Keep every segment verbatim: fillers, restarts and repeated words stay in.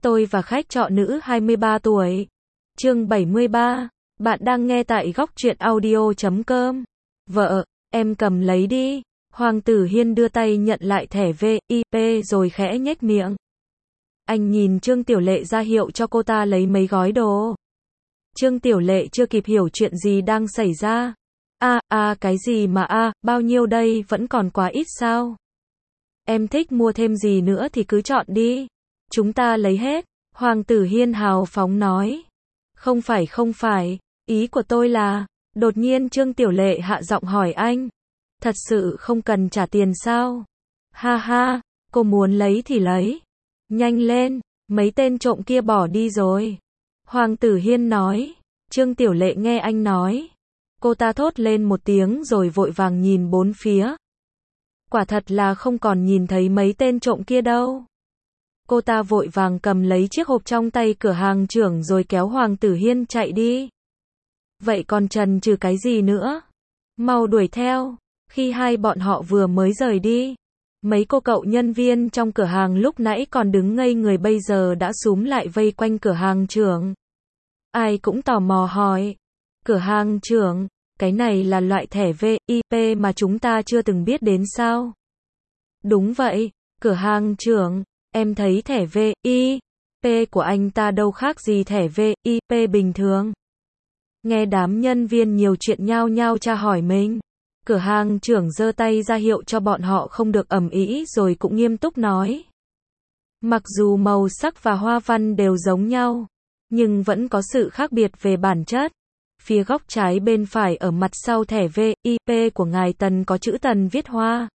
Tôi và khách trọ nữ hai mươi ba tuổi. Chương bảy mươi ba. Bạn đang nghe tại góc truyện audio chấm com. Vợ, em cầm lấy đi. Hoàng Tử Hiên đưa tay nhận lại thẻ vê i pê rồi khẽ nhếch miệng. Anh nhìn Trương Tiểu Lệ ra hiệu cho cô ta lấy mấy gói đồ. Trương Tiểu Lệ chưa kịp hiểu chuyện gì đang xảy ra. A, a cái gì mà a, bao nhiêu đây, vẫn còn quá ít sao? Em thích mua thêm gì nữa thì cứ chọn đi. Chúng ta lấy hết. Hoàng Tử Hiên hào phóng nói. Không phải không phải, ý của tôi là, đột nhiên Trương Tiểu Lệ hạ giọng hỏi anh. Thật sự không cần trả tiền sao? Ha ha, cô muốn lấy thì lấy. Nhanh lên, mấy tên trộm kia bỏ đi rồi. Hoàng Tử Hiên nói. Trương Tiểu Lệ nghe anh nói. Cô ta thốt lên một tiếng rồi vội vàng nhìn bốn phía. Quả thật là không còn nhìn thấy mấy tên trộm kia đâu. Cô ta vội vàng cầm lấy chiếc hộp trong tay cửa hàng trưởng rồi kéo Hoàng Tử Hiên chạy đi. Vậy còn chần chừ cái gì nữa? Mau đuổi theo. Khi hai bọn họ vừa mới rời đi, mấy cô cậu nhân viên trong cửa hàng lúc nãy còn đứng ngây người bây giờ đã xúm lại vây quanh cửa hàng trưởng. Ai cũng tò mò hỏi. Cửa hàng trưởng, cái này là loại thẻ vê i pê mà chúng ta chưa từng biết đến sao? Đúng vậy, cửa hàng trưởng, em thấy thẻ vê i pê của anh ta đâu khác gì thẻ vê i pê bình thường. Nghe đám nhân viên nhiều chuyện nhao nhao tra hỏi mình. Cửa hàng trưởng giơ tay ra hiệu cho bọn họ không được ầm ĩ rồi cũng nghiêm túc nói. Mặc dù màu sắc và hoa văn đều giống nhau, nhưng vẫn có sự khác biệt về bản chất. Phía góc trái bên phải ở mặt sau thẻ vê i pê của ngài Tần có chữ Tần viết hoa.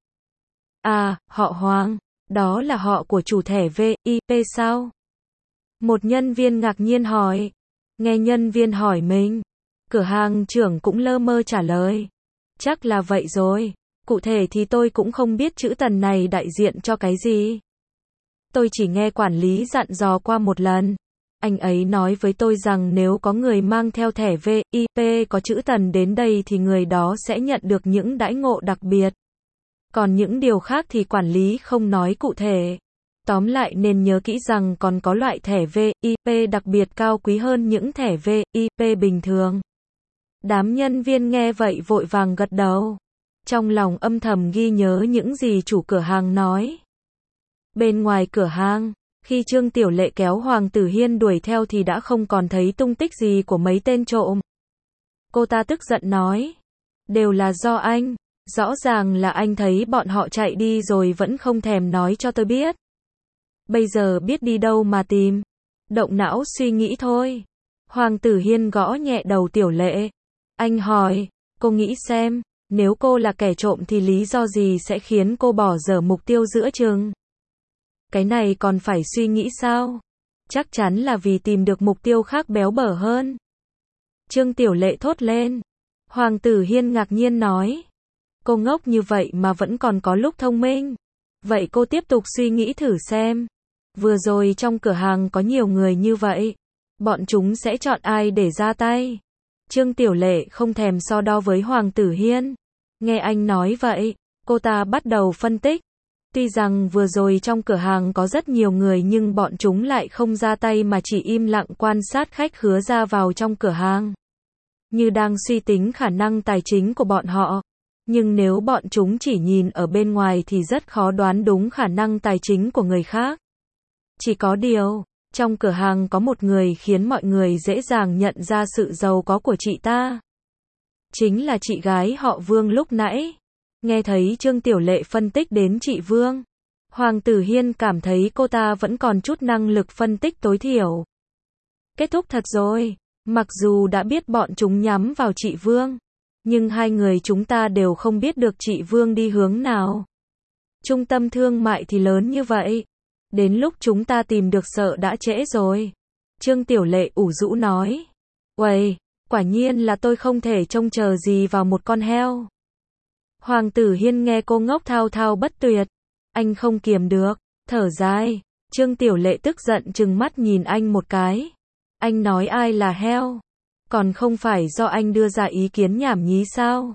À, họ Hoàng, đó là họ của chủ thẻ vê i pê sao? Một nhân viên ngạc nhiên hỏi. Nghe nhân viên hỏi mình, cửa hàng trưởng cũng lơ mơ trả lời. Chắc là vậy rồi, cụ thể thì tôi cũng không biết chữ Tần này đại diện cho cái gì. Tôi chỉ nghe quản lý dặn dò qua một lần. Anh ấy nói với tôi rằng nếu có người mang theo thẻ vê i pê có chữ Tần đến đây thì người đó sẽ nhận được những đãi ngộ đặc biệt. Còn những điều khác thì quản lý không nói cụ thể. Tóm lại nên nhớ kỹ rằng còn có loại thẻ vê i pê đặc biệt cao quý hơn những thẻ vê i pê bình thường. Đám nhân viên nghe vậy vội vàng gật đầu. Trong lòng âm thầm ghi nhớ những gì chủ cửa hàng nói. Bên ngoài cửa hàng, khi Trương Tiểu Lệ kéo Hoàng Tử Hiên đuổi theo thì đã không còn thấy tung tích gì của mấy tên trộm. Cô ta tức giận nói. Đều là do anh. Rõ ràng là anh thấy bọn họ chạy đi rồi vẫn không thèm nói cho tôi biết. Bây giờ biết đi đâu mà tìm. Động não suy nghĩ thôi. Hoàng Tử Hiên gõ nhẹ đầu Tiểu Lệ. Anh hỏi, cô nghĩ xem, nếu cô là kẻ trộm thì lý do gì sẽ khiến cô bỏ dở mục tiêu giữa chừng? Cái này còn phải suy nghĩ sao? Chắc chắn là vì tìm được mục tiêu khác béo bở hơn. Trương Tiểu Lệ thốt lên. Hoàng Tử Hiên ngạc nhiên nói. Cô ngốc như vậy mà vẫn còn có lúc thông minh. Vậy cô tiếp tục suy nghĩ thử xem. Vừa rồi trong cửa hàng có nhiều người như vậy. Bọn chúng sẽ chọn ai để ra tay? Trương Tiểu Lệ không thèm so đo với Hoàng Tử Hiên. Nghe anh nói vậy, cô ta bắt đầu phân tích. Tuy rằng vừa rồi trong cửa hàng có rất nhiều người nhưng bọn chúng lại không ra tay mà chỉ im lặng quan sát khách khứa ra vào trong cửa hàng. Như đang suy tính khả năng tài chính của bọn họ. Nhưng nếu bọn chúng chỉ nhìn ở bên ngoài thì rất khó đoán đúng khả năng tài chính của người khác. Chỉ có điều, trong cửa hàng có một người khiến mọi người dễ dàng nhận ra sự giàu có của chị ta. Chính là chị gái họ Vương lúc nãy. Nghe thấy Trương Tiểu Lệ phân tích đến chị Vương, Hoàng Tử Hiên cảm thấy cô ta vẫn còn chút năng lực phân tích tối thiểu. Kết thúc thật rồi, mặc dù đã biết bọn chúng nhắm vào chị Vương, nhưng hai người chúng ta đều không biết được chị Vương đi hướng nào. Trung tâm thương mại thì lớn như vậy. Đến lúc chúng ta tìm được sợ đã trễ rồi. Trương Tiểu Lệ ủ rũ nói. Uầy, quả nhiên là tôi không thể trông chờ gì vào một con heo. Hoàng Tử Hiên nghe cô ngốc thao thao bất tuyệt. Anh không kiềm được, thở dài. Trương Tiểu Lệ tức giận trừng mắt nhìn anh một cái. Anh nói ai là heo? Còn không phải do anh đưa ra ý kiến nhảm nhí sao?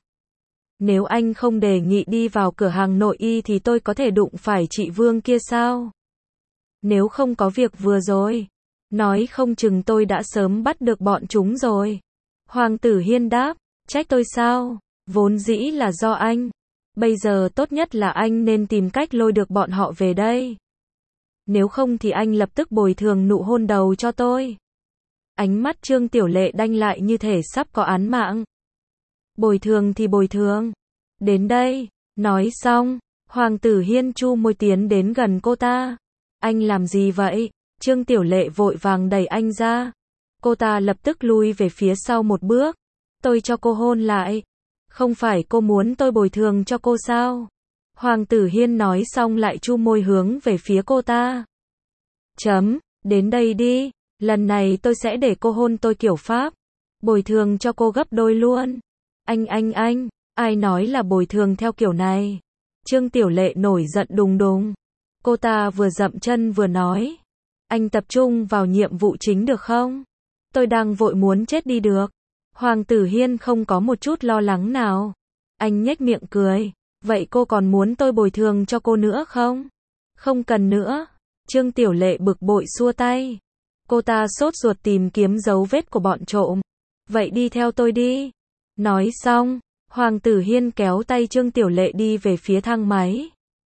Nếu anh không đề nghị đi vào cửa hàng nội y thì tôi có thể đụng phải chị Vương kia sao? Nếu không có việc vừa rồi, nói không chừng tôi đã sớm bắt được bọn chúng rồi. Hoàng tử Hiên đáp, trách tôi sao? Vốn dĩ là do anh. Bây giờ tốt nhất là anh nên tìm cách lôi được bọn họ về đây. Nếu không thì anh lập tức bồi thường nụ hôn đầu cho tôi. Ánh mắt Trương Tiểu Lệ đanh lại như thể sắp có án mạng. Bồi thường thì bồi thường. Đến đây. Nói xong, Hoàng tử Hiên chu môi tiến đến gần cô ta. Anh làm gì vậy? Trương Tiểu Lệ vội vàng đẩy anh ra. Cô ta lập tức lui về phía sau một bước. Tôi cho cô hôn lại. Không phải cô muốn tôi bồi thường cho cô sao? Hoàng tử Hiên nói xong lại chu môi hướng về phía cô ta. Chấm, đến đây đi. Lần này tôi sẽ để cô hôn tôi kiểu Pháp. Bồi thường cho cô gấp đôi luôn. Anh anh anh, ai nói là bồi thường theo kiểu này? Trương Tiểu Lệ nổi giận đùng đùng. Cô ta vừa dậm chân vừa nói. Anh tập trung vào nhiệm vụ chính được không? Tôi đang vội muốn chết đi được. Hoàng tử Hiên không có một chút lo lắng nào. Anh nhếch miệng cười. Vậy cô còn muốn tôi bồi thường cho cô nữa không? Không cần nữa. Trương Tiểu Lệ bực bội xua tay. Cô ta sốt ruột tìm kiếm dấu vết của bọn trộm. Vậy đi theo tôi đi. Nói xong, Hoàng tử Hiên kéo tay Trương Tiểu Lệ đi về phía thang máy.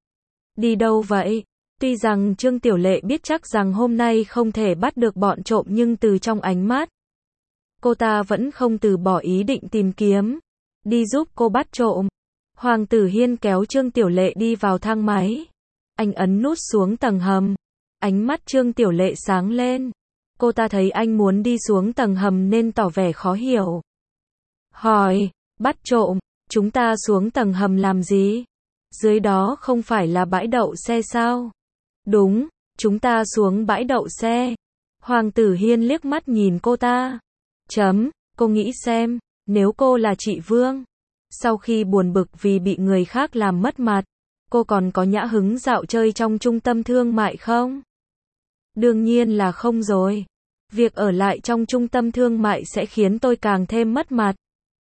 Đi đâu vậy? Tuy rằng Trương Tiểu Lệ biết chắc rằng hôm nay không thể bắt được bọn trộm nhưng từ trong ánh mắt, cô ta vẫn không từ bỏ ý định tìm kiếm. Đi giúp cô bắt trộm. Hoàng tử Hiên kéo Trương Tiểu Lệ đi vào thang máy. Anh ấn nút xuống tầng hầm. Ánh mắt Trương Tiểu Lệ sáng lên. Cô ta thấy anh muốn đi xuống tầng hầm nên tỏ vẻ khó hiểu. Hỏi, bắt trộm, chúng ta xuống tầng hầm làm gì? Dưới đó không phải là bãi đậu xe sao? Đúng, chúng ta xuống bãi đậu xe. Hoàng tử Hiên liếc mắt nhìn cô ta. Chấm, cô nghĩ xem, nếu cô là chị Vương, sau khi buồn bực vì bị người khác làm mất mặt, cô còn có nhã hứng dạo chơi trong trung tâm thương mại không? Đương nhiên là không rồi. Việc ở lại trong trung tâm thương mại sẽ khiến tôi càng thêm mất mặt.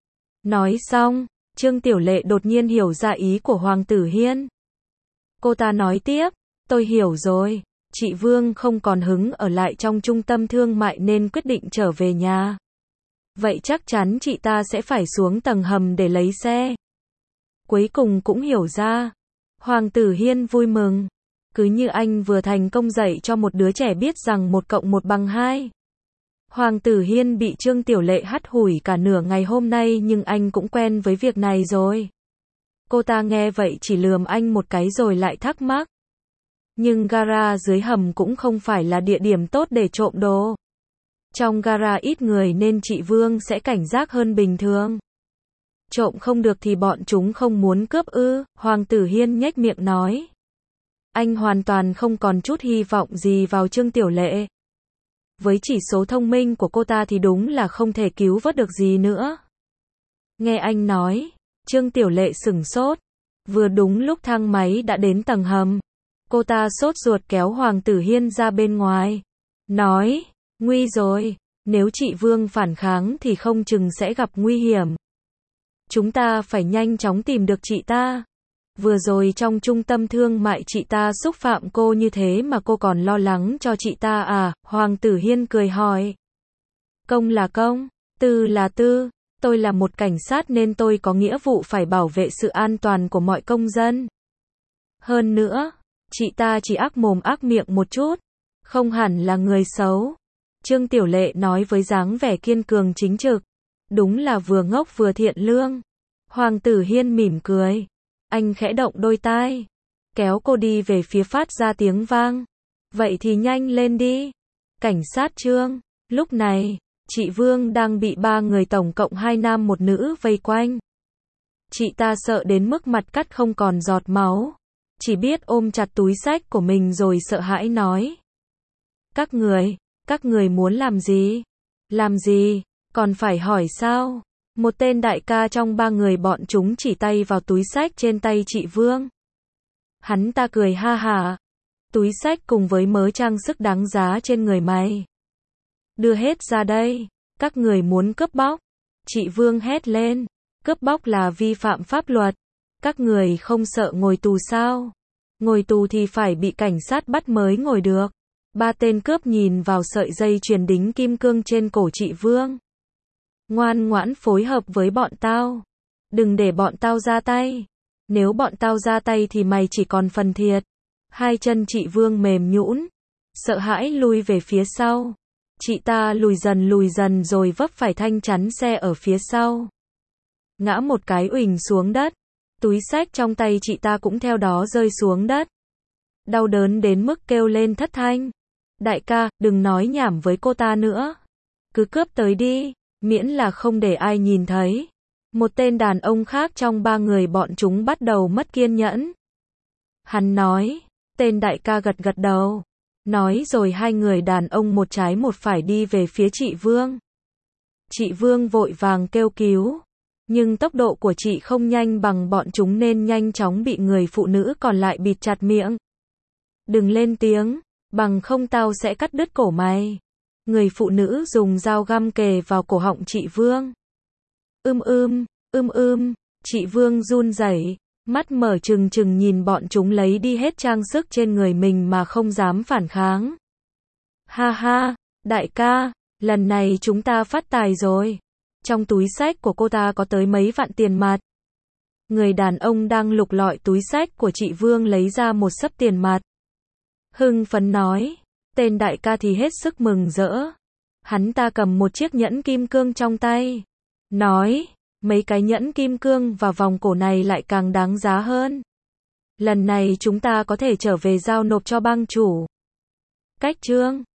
Nói xong, Trương Tiểu Lệ đột nhiên hiểu ra ý của Hoàng tử Hiên. Cô ta nói tiếp, tôi hiểu rồi, chị Vương không còn hứng ở lại trong trung tâm thương mại nên quyết định trở về nhà. Vậy chắc chắn chị ta sẽ phải xuống tầng hầm để lấy xe. Cuối cùng cũng hiểu ra. Hoàng tử Hiên vui mừng. Cứ như anh vừa thành công dạy cho một đứa trẻ biết rằng một cộng một bằng hai. Hoàng tử Hiên bị Trương Tiểu Lệ hắt hủi cả nửa ngày hôm nay nhưng anh cũng quen với việc này rồi. Cô ta nghe vậy chỉ lườm anh một cái rồi lại thắc mắc. Nhưng gara dưới hầm cũng không phải là địa điểm tốt để trộm đồ. Trong gara ít người nên chị Vương sẽ cảnh giác hơn bình thường. Trộm không được thì bọn chúng không muốn cướp ư? Hoàng tử Hiên nhếch miệng nói. Anh hoàn toàn không còn chút hy vọng gì vào Trương Tiểu Lệ. Với chỉ số thông minh của cô ta thì đúng là không thể cứu vớt được gì nữa. Nghe anh nói, Trương Tiểu Lệ sửng sốt. Vừa đúng lúc thang máy đã đến tầng hầm. Cô ta sốt ruột kéo Hoàng tử Hiên ra bên ngoài. Nói, nguy rồi, nếu chị Vương phản kháng thì không chừng sẽ gặp nguy hiểm. Chúng ta phải nhanh chóng tìm được chị ta. Vừa rồi trong trung tâm thương mại chị ta xúc phạm cô như thế mà cô còn lo lắng cho chị ta à? Hoàng tử Hiên cười hỏi. Công là công, tư là tư. Tôi là một cảnh sát nên tôi có nghĩa vụ phải bảo vệ sự an toàn của mọi công dân. Hơn nữa, chị ta chỉ ác mồm ác miệng một chút, không hẳn là người xấu. Trương Tiểu Lệ nói với dáng vẻ kiên cường chính trực. Đúng là vừa ngốc vừa thiện lương. Hoàng tử Hiên mỉm cười. Anh khẽ động đôi tai, kéo cô đi về phía phát ra tiếng vang. Vậy thì nhanh lên đi. Cảnh sát Trương. Lúc này, chị Vương đang bị ba người tổng cộng hai nam một nữ vây quanh. Chị ta sợ đến mức mặt cắt không còn giọt máu. Chỉ biết ôm chặt túi xách của mình rồi sợ hãi nói. Các người, các người muốn làm gì? Làm gì? Còn phải hỏi sao? Một tên đại ca trong ba người bọn chúng chỉ tay vào túi xách trên tay chị Vương. Hắn ta cười ha hả. Túi xách cùng với mớ trang sức đáng giá trên người mày. Đưa hết ra đây. Các người muốn cướp bóc. Chị Vương hét lên. Cướp bóc là vi phạm pháp luật. Các người không sợ ngồi tù sao? Ngồi tù thì phải bị cảnh sát bắt mới ngồi được. Ba tên cướp nhìn vào sợi dây chuyền đính kim cương trên cổ chị Vương. Ngoan ngoãn phối hợp với bọn tao. Đừng để bọn tao ra tay. Nếu bọn tao ra tay thì mày chỉ còn phần thiệt. Hai chân chị Vương mềm nhũn, sợ hãi lùi về phía sau. Chị ta lùi dần lùi dần rồi vấp phải thanh chắn xe ở phía sau. Ngã một cái uỳnh xuống đất. Túi xách trong tay chị ta cũng theo đó rơi xuống đất. Đau đớn đến mức kêu lên thất thanh. Đại ca, đừng nói nhảm với cô ta nữa. Cứ cướp tới đi, miễn là không để ai nhìn thấy. Một tên đàn ông khác trong ba người bọn chúng bắt đầu mất kiên nhẫn. Hắn nói, tên đại ca gật gật đầu. Nói rồi hai người đàn ông một trái một phải đi về phía chị Vương. Chị Vương vội vàng kêu cứu. Nhưng tốc độ của chị không nhanh bằng bọn chúng nên nhanh chóng bị người phụ nữ còn lại bịt chặt miệng. Đừng lên tiếng, bằng không tao sẽ cắt đứt cổ mày. Người phụ nữ dùng dao găm kề vào cổ họng chị Vương. Ưm ưm, ưm ưm, chị Vương run rẩy, mắt mở trừng trừng nhìn bọn chúng lấy đi hết trang sức trên người mình mà không dám phản kháng. Ha ha, đại ca, lần này chúng ta phát tài rồi. Trong túi xách của cô ta có tới mấy vạn tiền mặt. Người đàn ông đang lục lọi túi xách của chị Vương lấy ra một xấp tiền mặt. Hưng phấn nói, tên đại ca thì hết sức mừng rỡ. Hắn ta cầm một chiếc nhẫn kim cương trong tay. Nói, mấy cái nhẫn kim cương và vòng cổ này lại càng đáng giá hơn. Lần này chúng ta có thể trở về giao nộp cho bang chủ. Cách chương